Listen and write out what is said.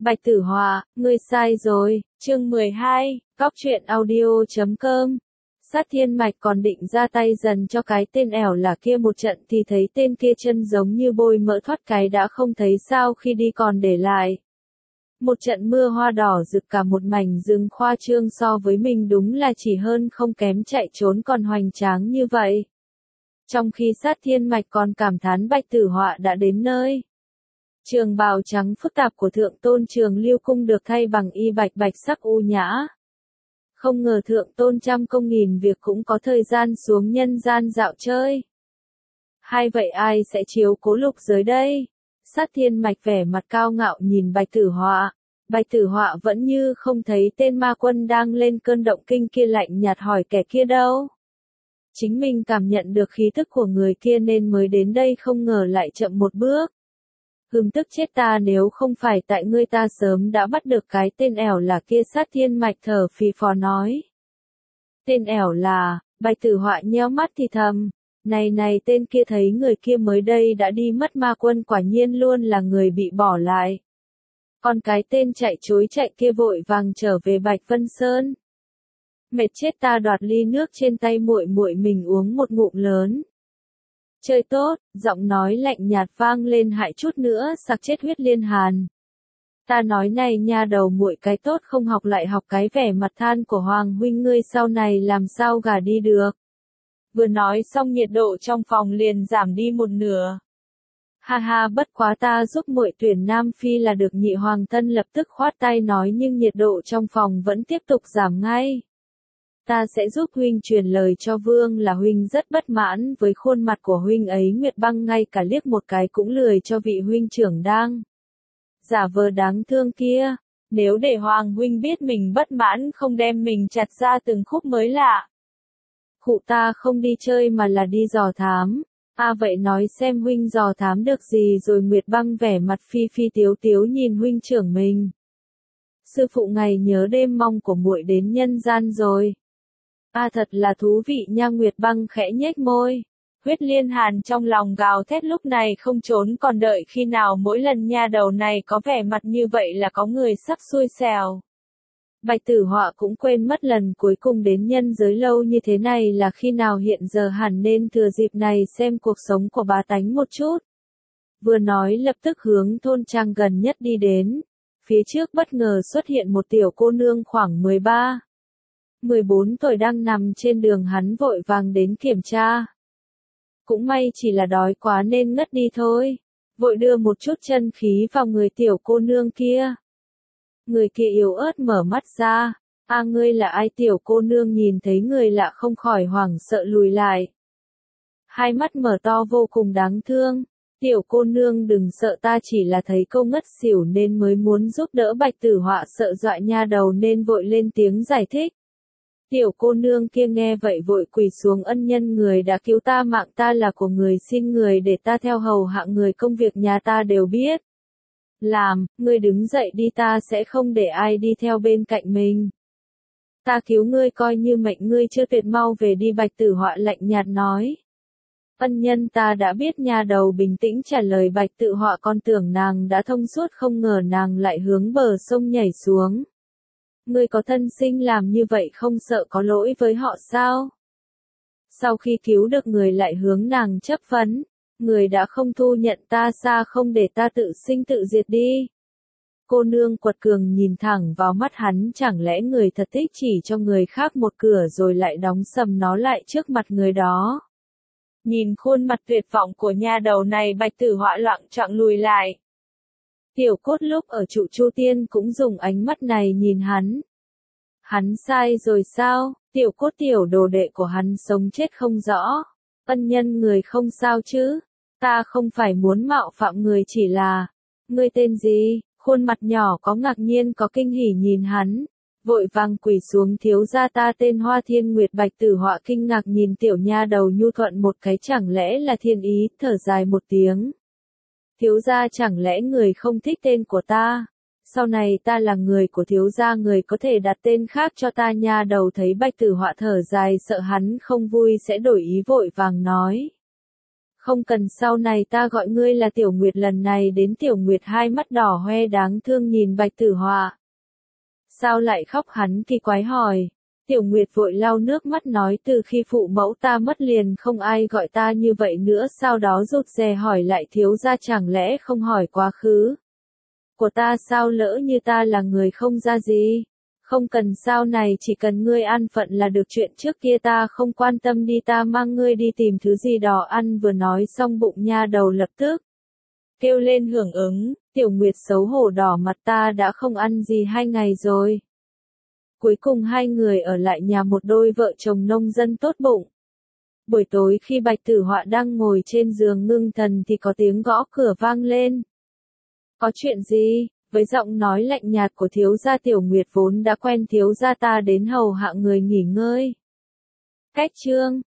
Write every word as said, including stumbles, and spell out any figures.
Bạch Tử Họa, ngươi sai rồi, chương mười hai, Cóc truyện audio chấm com. Sát Thiên Mạch còn định ra tay dần cho cái tên ẻo là kia một trận thì thấy tên kia chân giống như bôi mỡ thoát cái đã không thấy sao khi đi còn để lại. Một trận mưa hoa đỏ rực cả một mảnh rừng khoa trương so với mình đúng là chỉ hơn không kém chạy trốn còn hoành tráng như vậy. Trong khi Sát Thiên Mạch còn cảm thán Bạch Tử Họa đã đến nơi. Trường bào trắng phức tạp của Thượng Tôn Trường Lưu Cung được thay bằng y bạch bạch sắc u nhã. Không ngờ Thượng Tôn trăm công nghìn việc cũng có thời gian xuống nhân gian dạo chơi. Hay vậy ai sẽ chiếu cố lục giới đây? Sát Thiên Mạch vẻ mặt cao ngạo nhìn Bạch Tử Họa. Bạch Tử Họa vẫn như không thấy tên ma quân đang lên cơn động kinh kia, lạnh nhạt hỏi kẻ kia đâu. Chính mình cảm nhận được khí tức của người kia nên mới đến đây, không ngờ lại chậm một bước. Hừm, tức chết ta, nếu không phải tại ngươi ta sớm đã bắt được cái tên ẻo là kia. Sát Thiên Mạch thở phì phò nói. Tên ẻo là, Bạch Tử Họa nheo mắt thì thầm. Này này, tên kia thấy người kia mới đây đã đi mất, ma quân quả nhiên luôn là người bị bỏ lại. Còn cái tên chạy chối chạy kia vội vàng trở về Bạch Vân Sơn. Mệt chết ta, đoạt ly nước trên tay muội muội mình uống một ngụm lớn. Chơi tốt, giọng nói lạnh nhạt vang lên hại chút nữa sặc chết huyết liên hàn. Ta nói này nha đầu muội, cái tốt không học lại học cái vẻ mặt than của Hoàng huynh ngươi sau này làm sao gả đi được. Vừa nói xong nhiệt độ trong phòng liền giảm đi một nửa. Ha ha, bất quá ta giúp muội tuyển Nam Phi là được. Nhị Hoàng thân lập tức khoát tay nói, nhưng nhiệt độ trong phòng vẫn tiếp tục giảm ngay. Ta sẽ giúp huynh truyền lời cho vương là huynh rất bất mãn với khuôn mặt của huynh ấy. Nguyệt Băng ngay cả liếc một cái cũng lười cho vị huynh trưởng đang giả vờ đáng thương kia. Nếu để Hoàng huynh biết mình bất mãn không đem mình chặt ra từng khúc mới lạ. Khụ, ta không đi chơi mà là đi dò thám. À vậy nói xem huynh dò thám được gì rồi? Nguyệt Băng vẻ mặt phi phi tiếu tiếu nhìn huynh trưởng mình. Sư phụ ngày nhớ đêm mong của muội đến nhân gian rồi. À thật là thú vị nha. Nguyệt Băng khẽ nhếch môi. Huyết liên hàn trong lòng gào thét lúc này không trốn còn đợi khi nào. Mỗi lần nha đầu này có vẻ mặt như vậy là có người sắp xui xẻo. Bạch Tử Họa cũng quên mất lần cuối cùng đến nhân giới lâu như thế này là khi nào, hiện giờ hẳn nên thừa dịp này xem cuộc sống của bá tánh một chút. Vừa nói lập tức hướng thôn trang gần nhất đi đến. Phía trước bất ngờ xuất hiện một tiểu cô nương khoảng mười ba, mười bốn tuổi đang nằm trên đường, hắn vội vàng đến kiểm tra. Cũng may chỉ là đói quá nên ngất đi thôi. Vội đưa một chút chân khí vào người tiểu cô nương kia. Người kia yếu ớt mở mắt ra. A, ngươi là ai? Tiểu cô nương nhìn thấy người lạ không khỏi hoảng sợ lùi lại. Hai mắt mở to vô cùng đáng thương. Tiểu cô nương đừng sợ, ta chỉ là thấy cô ngất xỉu nên mới muốn giúp đỡ. Bạch Tử Họa sợ dọa nha đầu nên vội lên tiếng giải thích. Tiểu cô nương kia nghe vậy vội quỳ xuống, ân nhân người đã cứu ta mạng ta là của người, xin người để ta theo hầu hạ người, công việc nhà ta đều biết làm, ngươi đứng dậy đi, ta sẽ không để ai đi theo bên cạnh mình. Ta cứu ngươi coi như mệnh ngươi chưa tuyệt, mau về đi. Bạch Tử Họa lạnh nhạt nói. Ân nhân ta đã biết, nha đầu bình tĩnh trả lời. Bạch Tử Họa còn tưởng nàng đã thông suốt, không ngờ nàng lại hướng bờ sông nhảy xuống. Ngươi có thân sinh làm như vậy không sợ có lỗi với họ sao? Sau khi cứu được người lại hướng nàng chấp vấn. Người đã không thu nhận ta, xa không để ta tự sinh tự diệt đi. Cô nương quật cường nhìn thẳng vào mắt hắn, chẳng lẽ người thật thích chỉ cho người khác một cửa rồi lại đóng sầm nó lại trước mặt người đó. Nhìn khuôn mặt tuyệt vọng của nha đầu này, Bạch Tử Họa loạng choạng lùi lại. Tiểu Cốt lúc ở trụ Chu Tiên cũng dùng ánh mắt này nhìn hắn. Hắn sai rồi sao? Tiểu Cốt tiểu đồ đệ của hắn sống chết không rõ. Ân nhân người không sao chứ? Ta không phải muốn mạo phạm người, chỉ là... Ngươi tên gì? Khuôn mặt nhỏ có ngạc nhiên có kinh hỉ nhìn hắn. Vội vàng quỳ xuống, thiếu gia ta tên Hoa Thiên Nguyệt. Bạch Tử Họa kinh ngạc nhìn tiểu nha đầu nhu thuận một cái, chẳng lẽ là thiên ý, thở dài một tiếng. Thiếu gia, chẳng lẽ người không thích tên của ta? Sau này ta là người của thiếu gia, người có thể đặt tên khác cho ta. Nha đầu thấy Bạch Tử Họa thở dài sợ hắn không vui sẽ đổi ý, vội vàng nói. Không cần sau này ta gọi ngươi là Tiểu Nguyệt, lần này đến Tiểu Nguyệt hai mắt đỏ hoe đáng thương nhìn Bạch Tử Họa. Sao lại khóc, hắn kỳ quái hỏi. Tiểu Nguyệt vội lau nước mắt nói từ khi phụ mẫu ta mất liền không ai gọi ta như vậy nữa, sau đó rụt rè hỏi lại thiếu gia chẳng lẽ không hỏi quá khứ của ta sao, lỡ như ta là người không ra gì. Không cần, sau này chỉ cần ngươi an phận là được, chuyện trước kia ta không quan tâm, đi ta mang ngươi đi tìm thứ gì đó ăn. Vừa nói xong bụng nha đầu lập tức kêu lên hưởng ứng. Tiểu Nguyệt xấu hổ đỏ mặt, ta đã không ăn gì hai ngày rồi. Cuối cùng hai người ở lại nhà một đôi vợ chồng nông dân tốt bụng. Buổi tối khi Bạch Tử Họa đang ngồi trên giường ngưng thần thì có tiếng gõ cửa vang lên. Có chuyện gì? Với giọng nói lạnh nhạt của thiếu gia, Tiểu Nguyệt vốn đã quen thiếu gia, ta đến hầu hạ người nghỉ ngơi. Cách chương